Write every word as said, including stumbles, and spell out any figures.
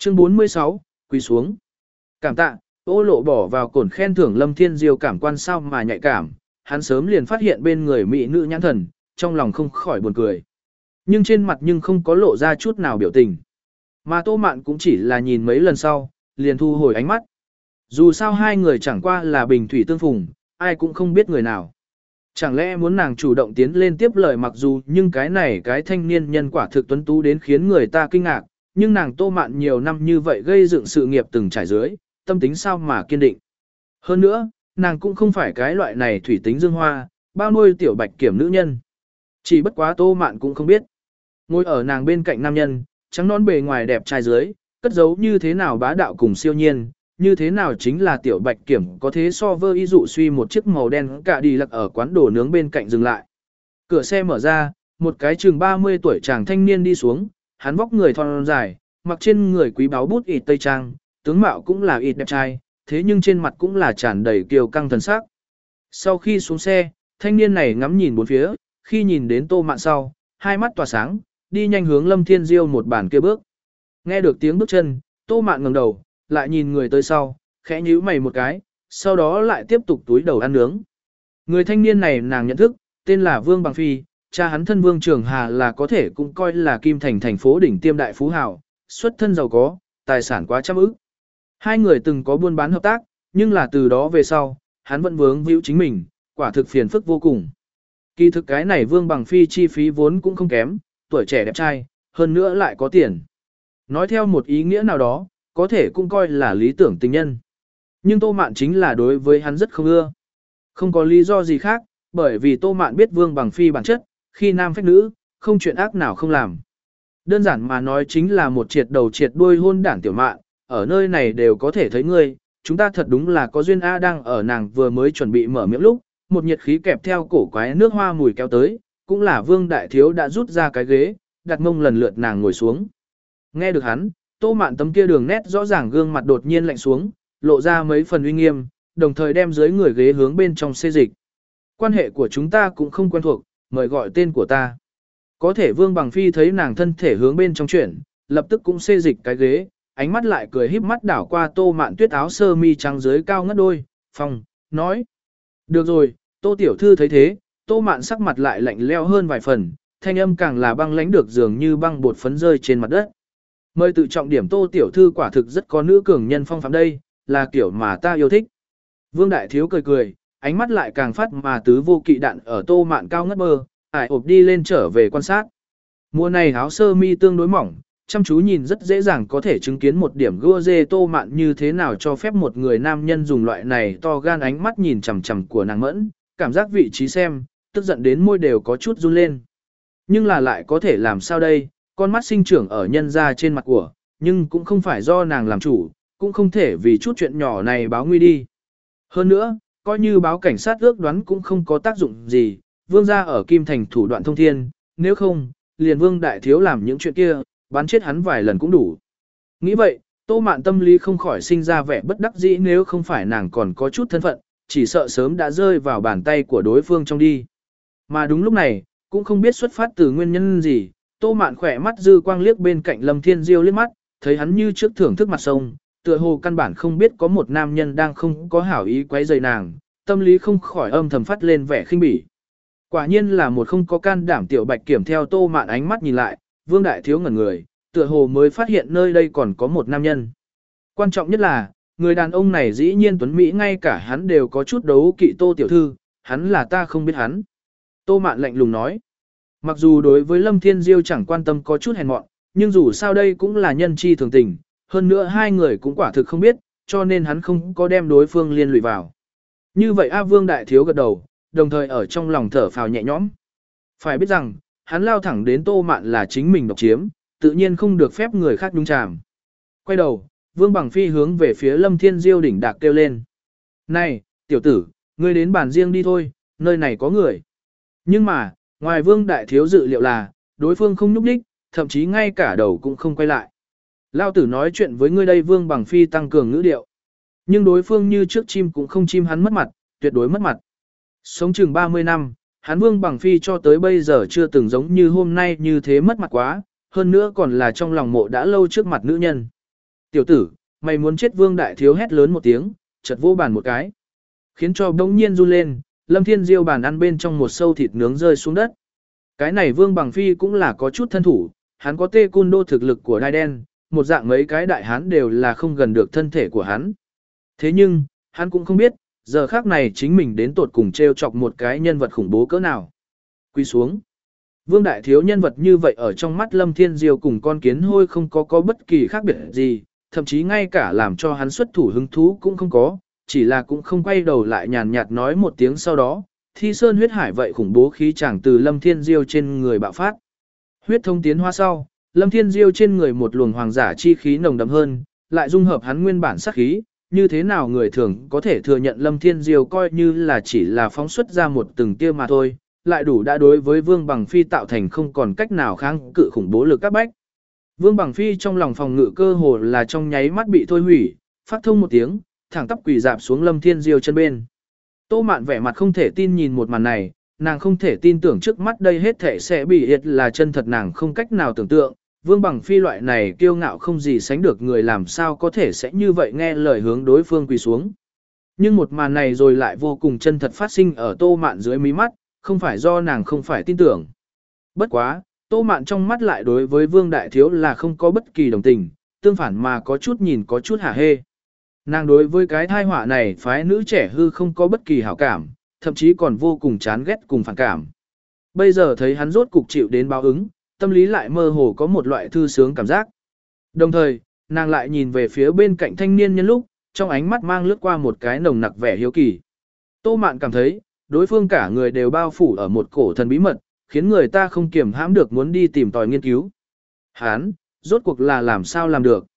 Chương bốn mươi sáu, quỳ xuống. Cảm tạ, Ô Lộ bỏ vào cổn khen thưởng Lâm Thiên Diêu cảm quan sao mà nhạy cảm, hắn sớm liền phát hiện bên người mỹ nữ nhãn thần, trong lòng không khỏi buồn cười. Nhưng trên mặt nhưng không có lộ ra chút nào biểu tình. Mà Tô Mạn cũng chỉ là nhìn mấy lần sau, liền thu hồi ánh mắt. Dù sao hai người chẳng qua là bình thủy tương phùng, ai cũng không biết người nào. Chẳng lẽ muốn nàng chủ động tiến lên tiếp lời, mặc dù nhưng cái này cái thanh niên nhân quả thực tuấn tú đến khiến người ta kinh ngạc, nhưng nàng Tô Mạn nhiều năm như vậy gây dựng sự nghiệp từng trải dưới, tâm tính sao mà kiên định. Hơn nữa, nàng cũng không phải cái loại này thủy tính dương hoa, bao nuôi tiểu bạch kiểm nữ nhân. Chỉ bất quá Tô Mạn cũng không biết. Ngồi ở nàng bên cạnh nam nhân, trắng nón bề ngoài đẹp trai dưới, cất giấu như thế nào bá đạo cùng siêu nhiên, như thế nào chính là tiểu bạch kiểm có thế so vơ y dụ suy một chiếc màu đen cả đi lặc ở quán đồ nướng bên cạnh dừng lại. Cửa xe mở ra, một cái chừng ba mươi tuổi chàng thanh niên đi xuống, hắn vóc người thon dài, mặc trên người quý báu bút ịt tây trang, tướng mạo cũng là ịt đẹp trai, thế nhưng trên mặt cũng là tràn đầy kiều căng thần sắc. Sau khi xuống xe, thanh niên này ngắm nhìn bốn phía, khi nhìn đến Tô Mạn sau, hai mắt tỏa sáng, đi nhanh hướng Lâm Thiên Diêu một bàn kia bước. Nghe được tiếng bước chân, Tô Mạn ngẩng đầu, lại nhìn người tới sau, khẽ nhíu mày một cái, sau đó lại tiếp tục túi đầu ăn nướng. Người thanh niên này nàng nhận thức, tên là Vương Bằng Phi, cha hắn thân Vương Trường Hà là có thể cũng coi là Kim Thành thành phố đỉnh tiêm đại phú hào, xuất thân giàu có, tài sản quá trăm ức. Hai người từng có buôn bán hợp tác, nhưng là từ đó về sau, hắn vẫn vướng víu chính mình, quả thực phiền phức vô cùng. Kỳ thực cái này Vương Bằng Phi chi phí vốn cũng không kém, tuổi trẻ đẹp trai, hơn nữa lại có tiền. Nói theo một ý nghĩa nào đó, có thể cũng coi là lý tưởng tình nhân. Nhưng Tô Mạn chính là đối với hắn rất không ưa. Không có lý do gì khác, bởi vì Tô Mạn biết Vương Bằng Phi bản chất, khi nam phách nữ, không chuyện ác nào không làm. Đơn giản mà nói chính là một triệt đầu triệt đuôi hôn đảng tiểu mạn, ở nơi này đều có thể thấy ngươi, chúng ta thật đúng là có duyên A. Đang ở nàng vừa mới chuẩn bị mở miệng lúc, một nhiệt khí kẹp theo cổ quái nước hoa mùi kéo tới, cũng là Vương Đại Thiếu đã rút ra cái ghế, đặt mông lần lượt nàng ngồi xuống. Nghe được hắn, Tô Mạn tấm kia đường nét rõ ràng gương mặt đột nhiên lạnh xuống, lộ ra mấy phần uy nghiêm, đồng thời đem dưới người ghế hướng bên trong xê dịch. Quan hệ của chúng ta cũng không quen thuộc, mời gọi tên của ta. Có thể Vương Bằng Phi thấy nàng thân thể hướng bên trong chuyển, lập tức cũng xê dịch cái ghế, ánh mắt lại cười híp mắt đảo qua Tô Mạn tuyết áo sơ mi trắng dưới cao ngất đôi, phòng, nói. Được rồi, Tô Tiểu Thư thấy thế, Tô Mạn sắc mặt lại lạnh leo hơn vài phần, thanh âm càng là băng lãnh được dường như băng bột phấn rơi trên mặt đất. Mời tự trọng điểm, Tô Tiểu Thư quả thực rất có nữ cường nhân phong phạm đây, là kiểu mà ta yêu thích. Vương Đại Thiếu cười cười, ánh mắt lại càng phát mà tứ vô kỵ đạn ở Tô Mạn cao ngất mơ, ải ộp đi lên trở về quan sát. Mùa này áo sơ mi tương đối mỏng, chăm chú nhìn rất dễ dàng có thể chứng kiến một điểm gua dê Tô Mạn như thế nào cho phép một người nam nhân dùng loại này to gan ánh mắt nhìn chằm chằm của nàng mẫn, cảm giác vị trí xem, tức giận đến môi đều có chút run lên. Nhưng là lại có thể làm sao đây, con mắt sinh trưởng ở nhân ra trên mặt của, nhưng cũng không phải do nàng làm chủ, cũng không thể vì chút chuyện nhỏ này báo nguy đi. Hơn nữa, coi như báo cảnh sát ước đoán cũng không có tác dụng gì, Vương gia ở Kim Thành thủ đoạn thông thiên, nếu không, liền Vương Đại Thiếu làm những chuyện kia, bắn chết hắn vài lần cũng đủ. Nghĩ vậy, Tô Mạn tâm lý không khỏi sinh ra vẻ bất đắc dĩ, nếu không phải nàng còn có chút thân phận, chỉ sợ sớm đã rơi vào bàn tay của đối phương trong đi. Mà đúng lúc này, cũng không biết xuất phát từ nguyên nhân gì, Tô Mạn khỏe mắt dư quang liếc bên cạnh Lâm Thiên Diêu liếc mắt, thấy hắn như trước thưởng thức mặt sông, tựa hồ căn bản không biết có một nam nhân đang không có hảo ý quấy rầy nàng, tâm lý không khỏi âm thầm phát lên vẻ khinh bỉ. Quả nhiên là một không có can đảm tiểu bạch kiểm, theo Tô Mạn ánh mắt nhìn lại, Vương Đại Thiếu ngẩn người, tựa hồ mới phát hiện nơi đây còn có một nam nhân. Quan trọng nhất là, người đàn ông này dĩ nhiên tuấn Mỹ, ngay cả hắn đều có chút đấu kỵ Tô Tiểu Thư, hắn là ta không biết hắn. Tô Mạn lạnh lùng nói. Mặc dù đối với Lâm Thiên Diêu chẳng quan tâm có chút hèn mọn, nhưng dù sao đây cũng là nhân chi thường tình, hơn nữa hai người cũng quả thực không biết, cho nên hắn không có đem đối phương liên lụy vào. Như vậy A Vương Đại Thiếu gật đầu, đồng thời ở trong lòng thở phào nhẹ nhõm. Phải biết rằng, hắn lao thẳng đến Tô Mạn là chính mình độc chiếm, tự nhiên không được phép người khác nhúng chàm. Quay đầu, Vương Bằng Phi hướng về phía Lâm Thiên Diêu đỉnh đạc kêu lên. Này, tiểu tử, ngươi đến bàn riêng đi thôi, nơi này có người. Nhưng mà, ngoài Vương Đại Thiếu dự liệu là, đối phương không nhúc đích, thậm chí ngay cả đầu cũng không quay lại. Lao tử nói chuyện với ngươi đây, Vương Bằng Phi tăng cường ngữ điệu. Nhưng đối phương như trước chim cũng không chim hắn mất mặt, tuyệt đối mất mặt. Sống chừng ba mươi năm, hắn Vương Bằng Phi cho tới bây giờ chưa từng giống như hôm nay như thế mất mặt quá, hơn nữa còn là trong lòng mộ đã lâu trước mặt nữ nhân. Tiểu tử, mày muốn chết Vương Đại Thiếu hét lớn một tiếng, chợt vô bàn một cái. Khiến cho bỗng nhiên run lên, Lâm Thiên Diêu bàn ăn bên trong một sâu thịt nướng rơi xuống đất. Cái này Vương Bằng Phi cũng là có chút thân thủ, hắn có tê cun đô thực lực của đai đen, một dạng mấy cái đại hán đều là không gần được thân thể của hắn. Thế nhưng, hắn cũng không biết, giờ khác này chính mình đến tột cùng treo chọc một cái nhân vật khủng bố cỡ nào. Quy xuống. Vương Đại Thiếu nhân vật như vậy ở trong mắt Lâm Thiên Diêu cùng con kiến hôi không có có bất kỳ khác biệt gì, thậm chí ngay cả làm cho hắn xuất thủ hứng thú cũng không có, chỉ là cũng không quay đầu lại nhàn nhạt nói một tiếng sau đó, thi sơn huyết hải vậy khủng bố khí chẳng từ Lâm Thiên Diêu trên người bạo phát. Huyết thông tiến hóa sau, Lâm Thiên Diêu trên người một luồng hoàng giả chi khí nồng đậm hơn, lại dung hợp hắn nguyên bản sát khí, như thế nào người thường có thể thừa nhận Lâm Thiên Diêu coi như là chỉ là phóng xuất ra một từng tia mà thôi, lại đủ đã đối với Vương Bằng Phi tạo thành không còn cách nào kháng cự khủng bố lực các bách. Vương Bằng Phi trong lòng phòng ngự cơ hồ là trong nháy mắt bị thôi hủy, phát thông một tiếng, thẳng tắp quỳ dạp xuống Lâm Thiên Diêu chân bên. Tô Mạn vẻ mặt không thể tin nhìn một màn này, nàng không thể tin tưởng trước mắt đây hết thể sẽ bị hiệt là chân thật, nàng không cách nào tưởng tượng, Vương Bằng Phi loại này kiêu ngạo không gì sánh được người làm sao có thể sẽ như vậy nghe lời hướng đối phương quỳ xuống. Nhưng một màn này rồi lại vô cùng chân thật phát sinh ở Tô Mạn dưới mí mắt, không phải do nàng không phải tin tưởng. Bất quá, Tô Mạn trong mắt lại đối với Vương Đại Thiếu là không có bất kỳ đồng tình, tương phản mà có chút nhìn có chút hả hê. Nàng đối với cái thai họa này phái nữ trẻ hư không có bất kỳ hảo cảm, thậm chí còn vô cùng chán ghét cùng phản cảm. Bây giờ thấy hắn rốt cục chịu đến báo ứng, tâm lý lại mơ hồ có một loại thư sướng cảm giác. Đồng thời, nàng lại nhìn về phía bên cạnh thanh niên nhân lúc, trong ánh mắt mang lướt qua một cái nồng nặc vẻ hiếu kỳ. Tô Mạn cảm thấy, đối phương cả người đều bao phủ ở một cổ thần bí mật, khiến người ta không kiềm hãm được muốn đi tìm tòi nghiên cứu. Hán, rốt cuộc là làm sao làm được.